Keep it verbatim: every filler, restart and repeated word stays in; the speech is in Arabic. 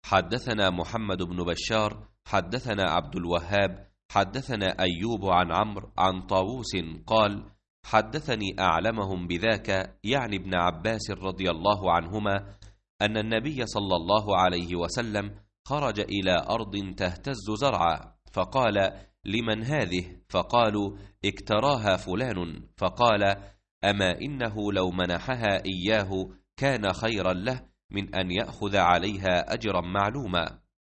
حدثنا محمد بن بشار حدثنا عبد الوهاب حدثنا أيوب عن عمرو عن طاووس قال حدثني أعلمهم بذاك يعني ابن عباس رضي الله عنهما أن النبي صلى الله عليه وسلم خرج إلى أرض تهتز زرعا فقال لمن هذه؟ فقالوا اكتراها فلان، فقال أما إنه لو منحها إياه كان خيرا له من أن يأخذ عليها أجرا معلوما.